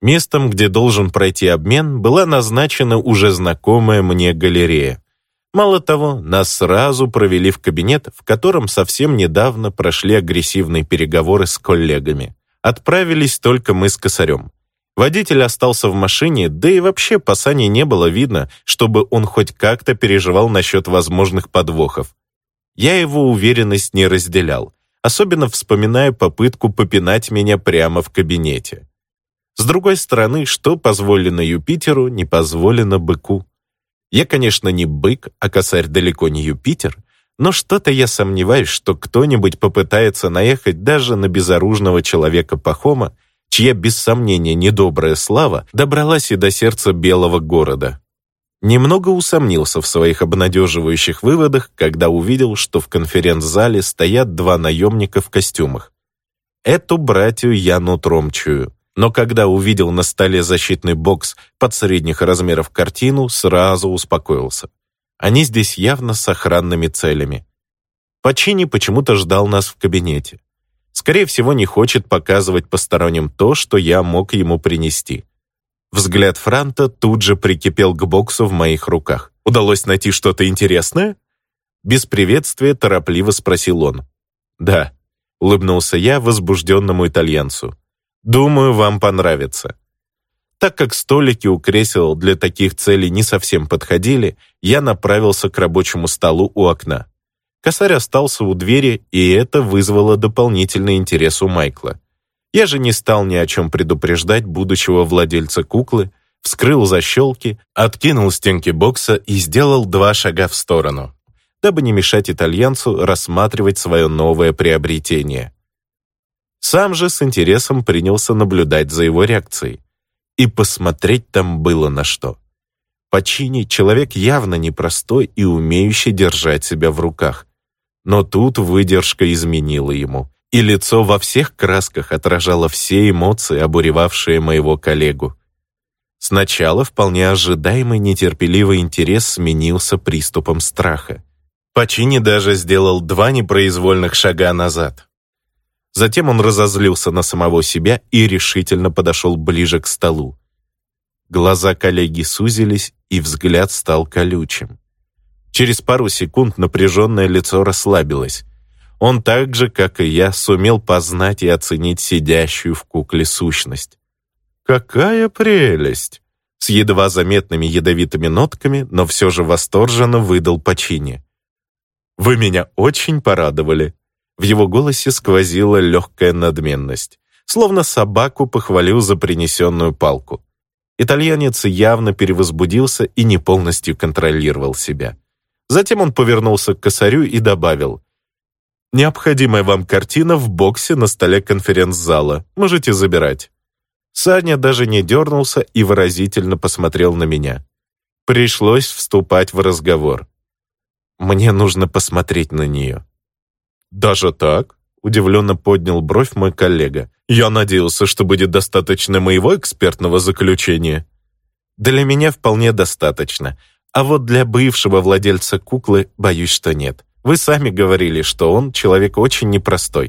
Местом, где должен пройти обмен, была назначена уже знакомая мне галерея. Мало того, нас сразу провели в кабинет, в котором совсем недавно прошли агрессивные переговоры с коллегами. Отправились только мы с Косарем. Водитель остался в машине, да и вообще по Сане не было видно, чтобы он хоть как-то переживал насчет возможных подвохов. Я его уверенность не разделял, особенно вспоминая попытку попинать меня прямо в кабинете. С другой стороны, что позволено Юпитеру, не позволено быку. Я, конечно, не бык, а Косарь далеко не Юпитер, но что-то я сомневаюсь, что кто-нибудь попытается наехать даже на безоружного человека Пахома, чья, без сомнения, недобрая слава добралась и до сердца белого города. Немного усомнился в своих обнадеживающих выводах, когда увидел, что в конференц-зале стоят два наемника в костюмах. Эту братью я нутром чую. Но когда увидел на столе защитный бокс под средних размеров картину, сразу успокоился. Они здесь явно с охранными целями. Пачини почему-то ждал нас в кабинете. Скорее всего, не хочет показывать посторонним то, что я мог ему принести. Взгляд Франта тут же прикипел к боксу в моих руках. «Удалось найти что-то интересное?» Без приветствия торопливо спросил он. «Да», — улыбнулся я возбужденному итальянцу. «Думаю, вам понравится». Так как столики у кресел для таких целей не совсем подходили, я направился к рабочему столу у окна. Косарь остался у двери, и это вызвало дополнительный интерес у Майкла. Я же не стал ни о чем предупреждать будущего владельца куклы, вскрыл защелки, откинул стенки бокса и сделал 2 шага в сторону, дабы не мешать итальянцу рассматривать свое новое приобретение. Сам же с интересом принялся наблюдать за его реакцией. И посмотреть там было на что. Пачини — человек явно непростой и умеющий держать себя в руках. Но тут выдержка изменила ему, и лицо во всех красках отражало все эмоции, обуревавшие моего коллегу. Сначала вполне ожидаемый нетерпеливый интерес сменился приступом страха. Пачини даже сделал 2 непроизвольных шага назад. Затем он разозлился на самого себя и решительно подошел ближе к столу. Глаза коллеги сузились, и взгляд стал колючим. Через пару секунд напряженное лицо расслабилось. Он так же, как и я, сумел познать и оценить сидящую в кукле сущность. «Какая прелесть!» С едва заметными ядовитыми нотками, но все же восторженно выдал Пачини. «Вы меня очень порадовали». В его голосе сквозила легкая надменность, словно собаку похвалил за принесенную палку. Итальянец явно перевозбудился и не полностью контролировал себя. Затем он повернулся к Косарю и добавил: «Необходимая вам картина в боксе на столе конференц-зала. Можете забирать». Саня даже не дернулся и выразительно посмотрел на меня. Пришлось вступать в разговор. «Мне нужно посмотреть на нее». «Даже так?» — удивленно поднял бровь мой коллега. «Я надеялся, что будет достаточно моего экспертного заключения». «Для меня вполне достаточно. А вот для бывшего владельца куклы, боюсь, что нет. Вы сами говорили, что он человек очень непростой».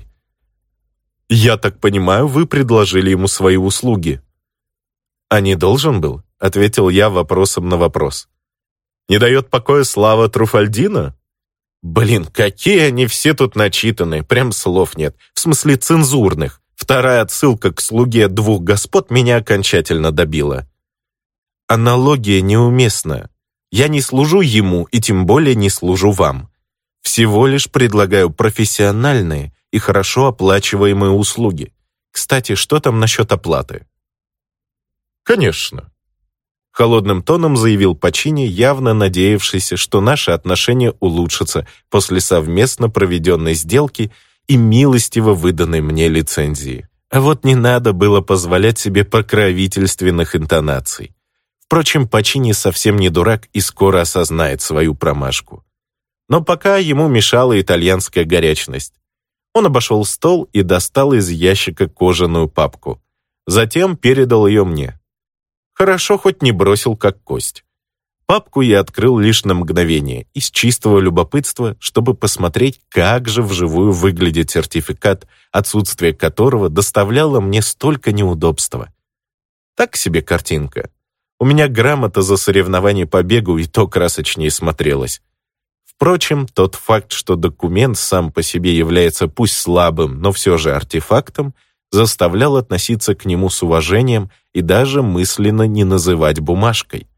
«Я так понимаю, вы предложили ему свои услуги». «А не должен был?» — ответил я вопросом на вопрос. «Не дает покоя слава Труфальдино?» «Блин, какие они все тут начитанные, прям слов нет, в смысле цензурных. Вторая отсылка к слуге 2 господ меня окончательно добила». «Аналогия неуместна. Я не служу ему и тем более не служу вам. Всего лишь предлагаю профессиональные и хорошо оплачиваемые услуги. Кстати, что там насчет оплаты?» «Конечно», — холодным тоном заявил Пачини, явно надеявшийся, что наши отношения улучшатся после совместно проведенной сделки и милостиво выданной мне лицензии. А вот не надо было позволять себе покровительственных интонаций. Впрочем, Пачини совсем не дурак и скоро осознает свою промашку. Но пока ему мешала итальянская горячность. Он обошел стол и достал из ящика кожаную папку. Затем передал ее мне. Хорошо, хоть не бросил как кость. Папку я открыл лишь на мгновение, из чистого любопытства, чтобы посмотреть, как же вживую выглядит сертификат, отсутствие которого доставляло мне столько неудобства. Так себе картинка. У меня грамота за соревнование по бегу и то красочнее смотрелась. Впрочем, тот факт, что документ сам по себе является пусть слабым, но все же артефактом, заставлял относиться к нему с уважением и даже мысленно не называть бумажкой.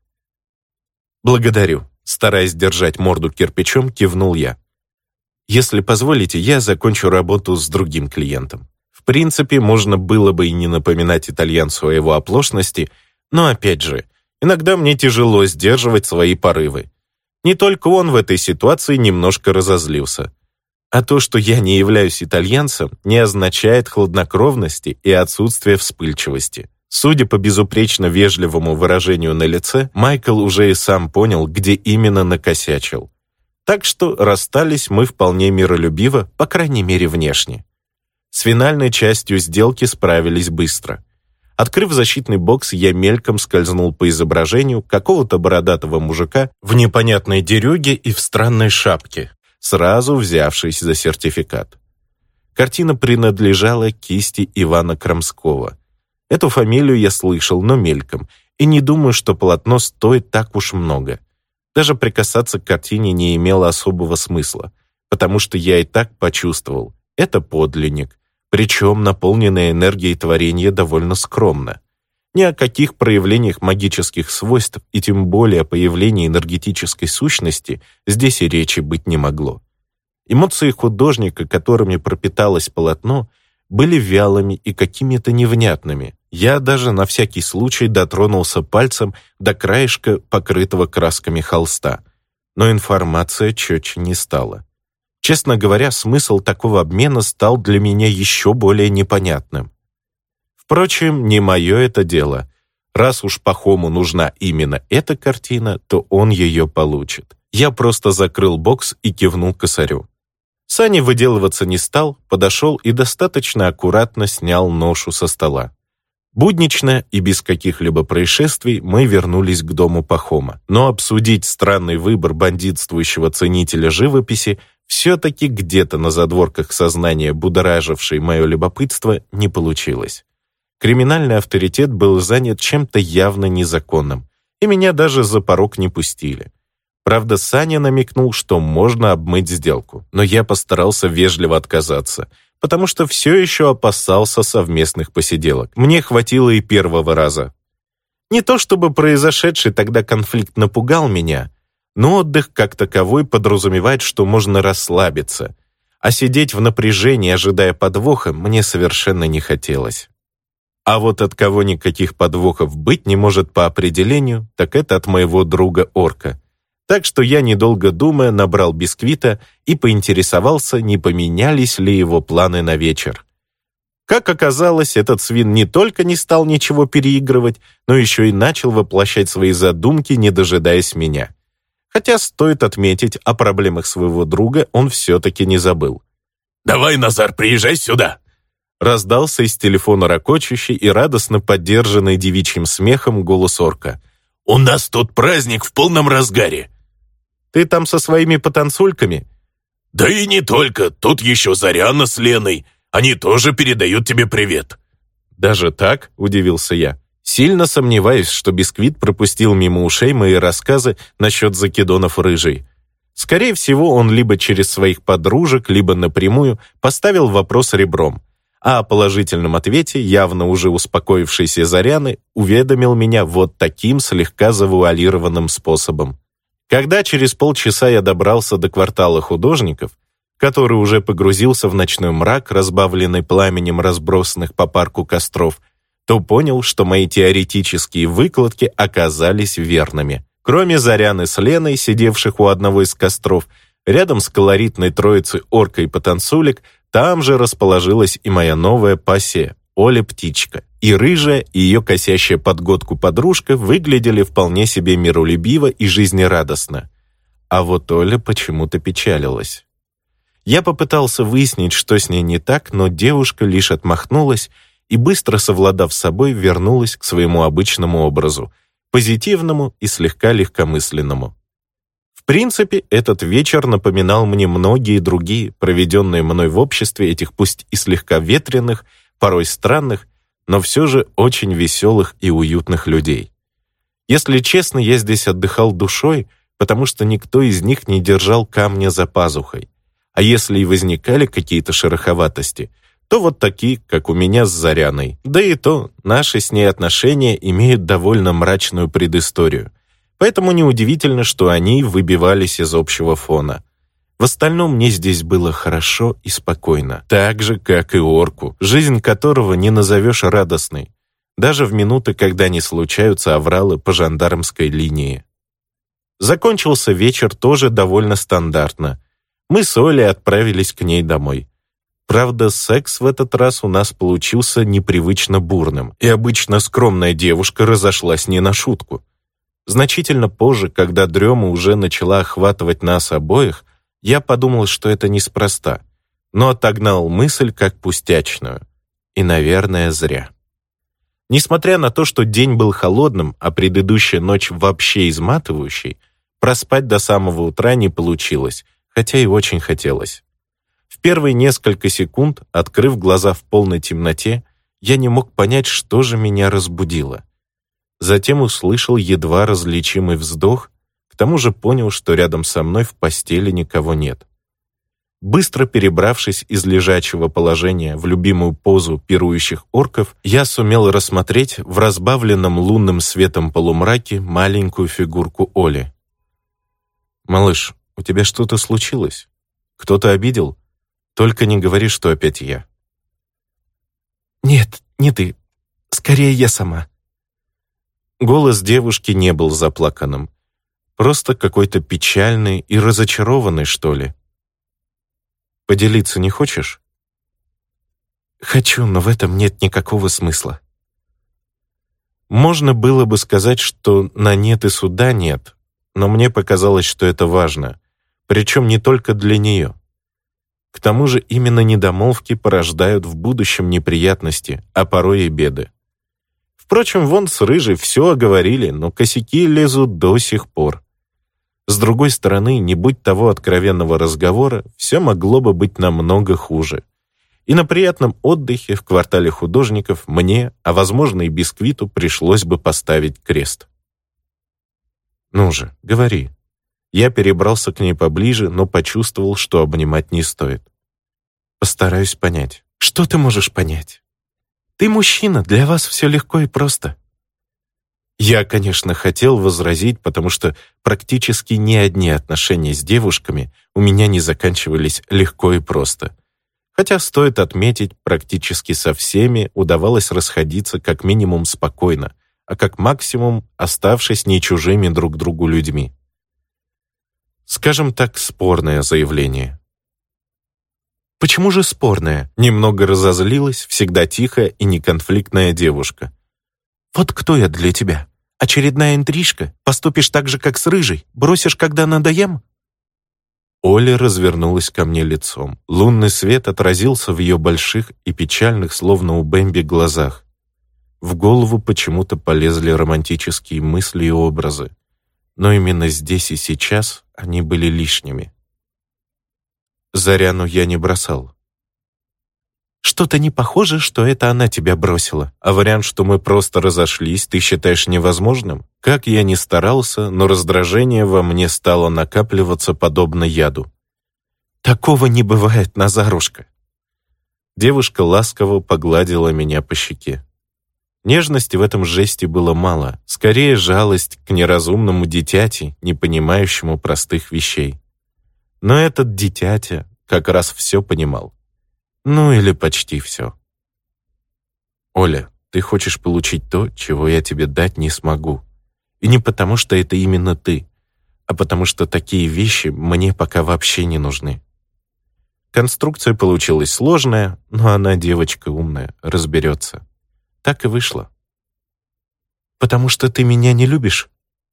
«Благодарю», — стараясь держать морду кирпичом, кивнул я. «Если позволите, я закончу работу с другим клиентом». В принципе, можно было бы и не напоминать итальянцу о его оплошности, но опять же, иногда мне тяжело сдерживать свои порывы. Не только он в этой ситуации немножко разозлился. А то, что я не являюсь итальянцем, не означает хладнокровности и отсутствия вспыльчивости. Судя по безупречно вежливому выражению на лице, Майкл уже и сам понял, где именно накосячил. Так что расстались мы вполне миролюбиво, по крайней мере внешне. С финальной частью сделки справились быстро. Открыв защитный бокс, я мельком скользнул по изображению какого-то бородатого мужика в непонятной дерюге и в странной шапке, сразу взявшись за сертификат. Картина принадлежала кисти Ивана Крамского. Эту фамилию я слышал, но мельком, и не думаю, что полотно стоит так уж много. Даже прикасаться к картине не имело особого смысла, потому что я и так почувствовал, это подлинник, причем наполненное энергией творение довольно скромно. Ни о каких проявлениях магических свойств и тем более о появлении энергетической сущности здесь и речи быть не могло. Эмоции художника, которыми пропиталось полотно, были вялыми и какими-то невнятными. Я даже на всякий случай дотронулся пальцем до краешка, покрытого красками холста. Но информация четче не стала. Честно говоря, смысл такого обмена стал для меня еще более непонятным. Впрочем, не мое это дело. Раз уж Пахому нужна именно эта картина, то он ее получит. Я просто закрыл бокс и кивнул косарю. Саня выделываться не стал, подошел и достаточно аккуратно снял ношу со стола. Буднично и без каких-либо происшествий мы вернулись к дому Пахома, но обсудить странный выбор бандитствующего ценителя живописи все-таки где-то на задворках сознания, будоражившей мое любопытство, не получилось. Криминальный авторитет был занят чем-то явно незаконным, и меня даже за порог не пустили. Правда, Саня намекнул, что можно обмыть сделку, но я постарался вежливо отказаться, потому что все еще опасался совместных посиделок. Мне хватило и первого раза. Не то чтобы произошедший тогда конфликт напугал меня, но отдых как таковой подразумевает, что можно расслабиться, а сидеть в напряжении, ожидая подвоха, мне совершенно не хотелось. А вот от кого никаких подвохов быть не может по определению, так это от моего друга-орка. Так что я, недолго думая, набрал бисквита и поинтересовался, не поменялись ли его планы на вечер. Как оказалось, этот свин не только не стал ничего переигрывать, но еще и начал воплощать свои задумки, не дожидаясь меня. Хотя, стоит отметить, о проблемах своего друга он все-таки не забыл. «Давай, Назар, приезжай сюда!» Раздался из телефона ракочущий и радостно поддержанный девичьим смехом голос орка. «У нас тут праздник в полном разгаре!» «Ты там со своими потанцульками?» «Да и не только, тут еще Заряна с Леной. Они тоже передают тебе привет». «Даже так?» – удивился я. Сильно сомневаюсь, что Бисквит пропустил мимо ушей мои рассказы насчет закидонов рыжей. Скорее всего, он либо через своих подружек, либо напрямую поставил вопрос ребром, а о положительном ответе, явно уже успокоившийся Заряны, уведомил меня вот таким слегка завуалированным способом. Когда через полчаса я добрался до квартала художников, который уже погрузился в ночной мрак, разбавленный пламенем разбросанных по парку костров, то понял, что мои теоретические выкладки оказались верными. Кроме Заряны с Леной, сидевших у одного из костров, рядом с колоритной троицей орка и потанцулек, там же расположилась и моя новая пассия, Оля-птичка. И рыжая, и ее косящая подгодку подружка выглядели вполне себе миролюбиво и жизнерадостно. А вот Оля почему-то печалилась. Я попытался выяснить, что с ней не так, но девушка лишь отмахнулась и, быстро совладав с собой, вернулась к своему обычному образу, позитивному и слегка легкомысленному. В принципе, этот вечер напоминал мне многие другие, проведенные мной в обществе этих пусть и слегка ветреных, порой странных, но все же очень веселых и уютных людей. Если честно, я здесь отдыхал душой, потому что никто из них не держал камня за пазухой. А если и возникали какие-то шероховатости, то вот такие, как у меня с Заряной. Да и то, наши с ней отношения имеют довольно мрачную предысторию. Поэтому неудивительно, что они выбивались из общего фона. В остальном мне здесь было хорошо и спокойно. Так же, как и орку, жизнь которого не назовешь радостной. Даже в минуты, когда не случаются авралы по жандармской линии. Закончился вечер тоже довольно стандартно. Мы с Олей отправились к ней домой. Правда, секс в этот раз у нас получился непривычно бурным, и обычно скромная девушка разошлась не на шутку. Значительно позже, когда дрема уже начала охватывать нас обоих, я подумал, что это неспроста, но отогнал мысль как пустячную. И, наверное, зря. Несмотря на то, что день был холодным, а предыдущая ночь вообще изматывающей, проспать до самого утра не получилось, хотя и очень хотелось. В первые несколько секунд, открыв глаза в полной темноте, я не мог понять, что же меня разбудило. Затем услышал едва различимый вздох, к тому же понял, что рядом со мной в постели никого нет. Быстро перебравшись из лежачего положения в любимую позу пирующих орков, я сумел рассмотреть в разбавленном лунным светом полумраке маленькую фигурку Оли. «Малыш, у тебя что-то случилось? Кто-то обидел? Только не говори, что опять я». «Нет, не ты. Скорее, я сама». Голос девушки не был заплаканным. Просто какой-то печальный и разочарованный, что ли. «Поделиться не хочешь?» «Хочу, но в этом нет никакого смысла». Можно было бы сказать, что на нет и суда нет, но мне показалось, что это важно, причем не только для нее. К тому же именно недомолвки порождают в будущем неприятности, а порой и беды. Впрочем, вон с Рыжей все оговорили, но косяки лезут до сих пор. С другой стороны, не будь того откровенного разговора, все могло бы быть намного хуже. И на приятном отдыхе в квартале художников мне, а возможно и Бисквиту, пришлось бы поставить крест. «Ну же, говори». Я перебрался к ней поближе, но почувствовал, что обнимать не стоит. «Постараюсь понять». «Что ты можешь понять? Ты мужчина, для вас все легко и просто». Я, конечно, хотел возразить, потому что практически ни одни отношения с девушками у меня не заканчивались легко и просто. Хотя, стоит отметить, практически со всеми удавалось расходиться как минимум спокойно, а как максимум оставшись не чужими друг другу людьми. Скажем так, спорное заявление. «Почему же спорное?» Немного разозлилась всегда тихая и неконфликтная девушка. «Вот кто я для тебя? Очередная интрижка? Поступишь так же, как с Рыжей? Бросишь, когда надоем?» Оля развернулась ко мне лицом. Лунный свет отразился в ее больших и печальных, словно у Бэмби, глазах. В голову почему-то полезли романтические мысли и образы. Но именно здесь и сейчас они были лишними. Заряну я не бросал. «Что-то не похоже, что это она тебя бросила. А вариант, что мы просто разошлись, ты считаешь невозможным? Как я ни старался, но раздражение во мне стало накапливаться подобно яду. Такого не бывает, Назарушка». Девушка ласково погладила меня по щеке. Нежности в этом жесте было мало, скорее жалость к неразумному дитяти, не понимающему простых вещей. Но этот дитятя как раз все понимал. Ну или почти все. «Оля, ты хочешь получить то, чего я тебе дать не смогу. И не потому, что это именно ты, а потому что такие вещи мне пока вообще не нужны». Конструкция получилась сложная, но она девочка умная, разберется. Так и вышло. «Потому что ты меня не любишь?»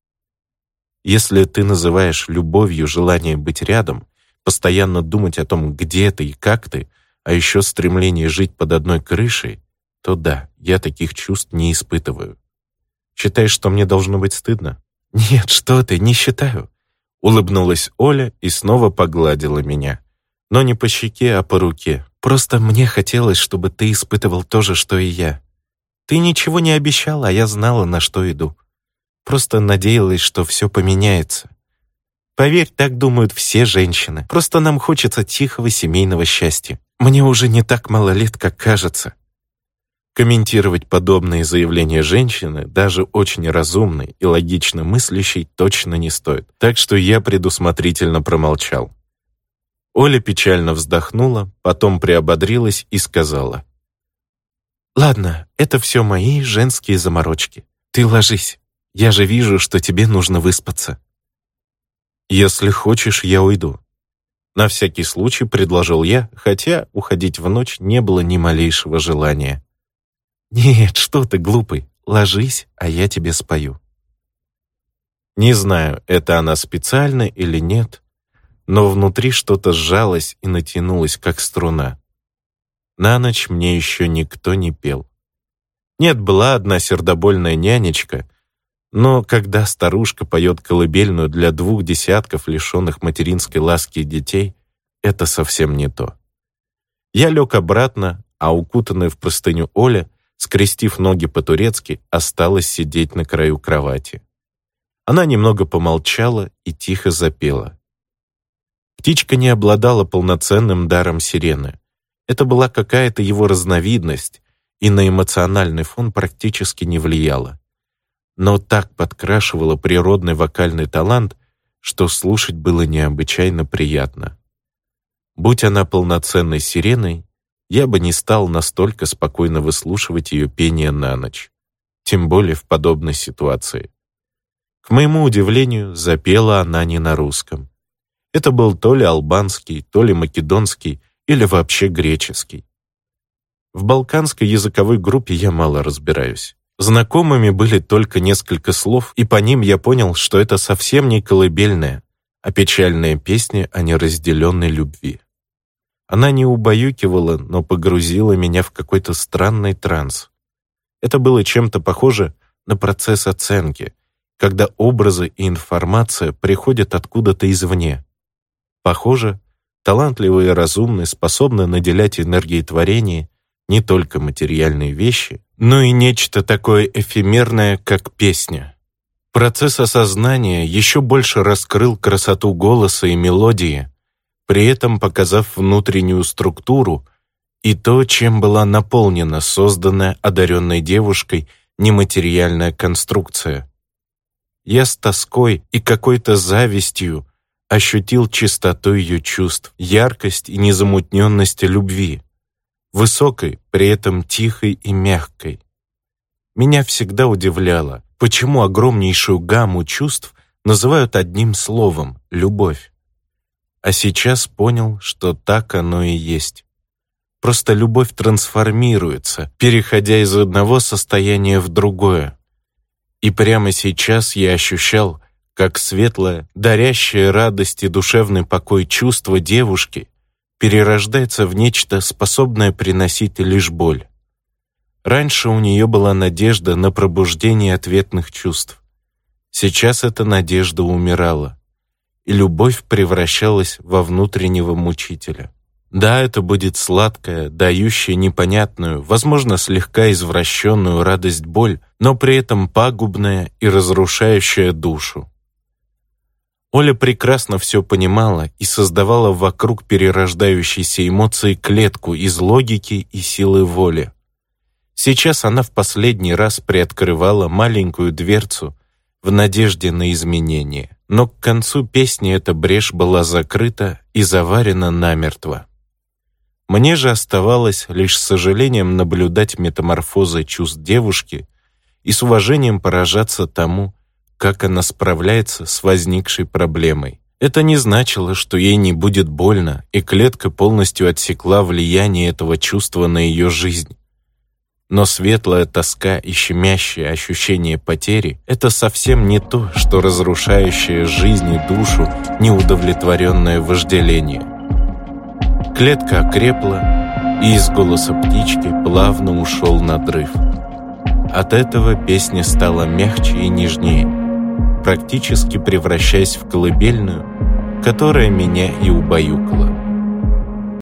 Если ты называешь любовью желание быть рядом, постоянно думать о том, где ты и как ты, а еще стремление жить под одной крышей, то да, я таких чувств не испытываю. Считаешь, что мне должно быть стыдно? «Нет, что ты, не считаю», — улыбнулась Оля и снова погладила меня. Но не по щеке, а по руке. «Просто мне хотелось, чтобы ты испытывал то же, что и я». Ты ничего не обещала, а я знала, на что иду. Просто надеялась, что все поменяется. Поверь, так думают все женщины. Просто нам хочется тихого семейного счастья. Мне уже не так мало лет, как кажется». Комментировать подобные заявления женщины, даже очень разумной и логично мыслящей, точно не стоит. Так что я предусмотрительно промолчал. Оля печально вздохнула, потом приободрилась и сказала: «Ладно, это все мои женские заморочки. Ты ложись. Я же вижу, что тебе нужно выспаться». «Если хочешь, я уйду». На всякий случай предложил я, хотя уходить в ночь не было ни малейшего желания. «Нет, что ты, глупый, ложись, а я тебе спою». Не знаю, это она специально или нет, но внутри что-то сжалось и натянулось, как струна. На ночь мне еще никто не пел. Нет, была одна сердобольная нянечка, но когда старушка поет колыбельную для 2 десятков лишенных материнской ласки детей, это совсем не то. Я лег обратно, а укутанная в простыню Оля, скрестив ноги по-турецки, осталась сидеть на краю кровати. Она немного помолчала и тихо запела. Птичка не обладала полноценным даром сирены. Это была какая-то его разновидность и на эмоциональный фон практически не влияла. Но так подкрашивала природный вокальный талант, что слушать было необычайно приятно. Будь она полноценной сиреной, я бы не стал настолько спокойно выслушивать ее пение на ночь, тем более в подобной ситуации. К моему удивлению, запела она не на русском. Это был то ли албанский, то ли македонский, или вообще греческий. В балканской языковой группе я мало разбираюсь. Знакомыми были только несколько слов, и по ним я понял, что это совсем не колыбельная, а печальная песня о неразделенной любви. Она не убаюкивала, но погрузила меня в какой-то странный транс. Это было чем-то похоже на процесс оценки, когда образы и информация приходят откуда-то извне. Похоже, талантливые и разумные способны наделять энергией творения не только материальные вещи, но и нечто такое эфемерное, как песня. Процесс осознания еще больше раскрыл красоту голоса и мелодии, при этом показав внутреннюю структуру и то, чем была наполнена созданная одаренной девушкой нематериальная конструкция. Я с тоской и какой-то завистью ощутил чистоту ее чувств, яркость и незамутненность любви, высокой, при этом тихой и мягкой. Меня всегда удивляло, почему огромнейшую гамму чувств называют одним словом — любовь. А сейчас понял, что так оно и есть. Просто любовь трансформируется, переходя из одного состояния в другое. И прямо сейчас я ощущал, как светлое, дарящее радость и душевный покой чувство девушки перерождается в нечто, способное приносить лишь боль. Раньше у нее была надежда на пробуждение ответных чувств. Сейчас эта надежда умирала, и любовь превращалась во внутреннего мучителя. Да, это будет сладкая, дающая непонятную, возможно, слегка извращенную радость-боль, но при этом пагубная и разрушающая душу. Оля прекрасно все понимала и создавала вокруг перерождающейся эмоции клетку из логики и силы воли. Сейчас она в последний раз приоткрывала маленькую дверцу в надежде на изменения. Но к концу песни эта брешь была закрыта и заварена намертво. Мне же оставалось лишь с сожалением наблюдать метаморфозы чувств девушки и с уважением поражаться тому, как она справляется с возникшей проблемой. Это не значило, что ей не будет больно, и клетка полностью отсекла влияние этого чувства на ее жизнь. Но светлая тоска и щемящее ощущение потери — это совсем не то, что разрушающее жизнь и душу неудовлетворенное вожделение. Клетка окрепла, и из голоса птички плавно ушел надрыв. От этого песня стала мягче и нежнее, практически превращаясь в колыбельную, которая меня и убаюкала.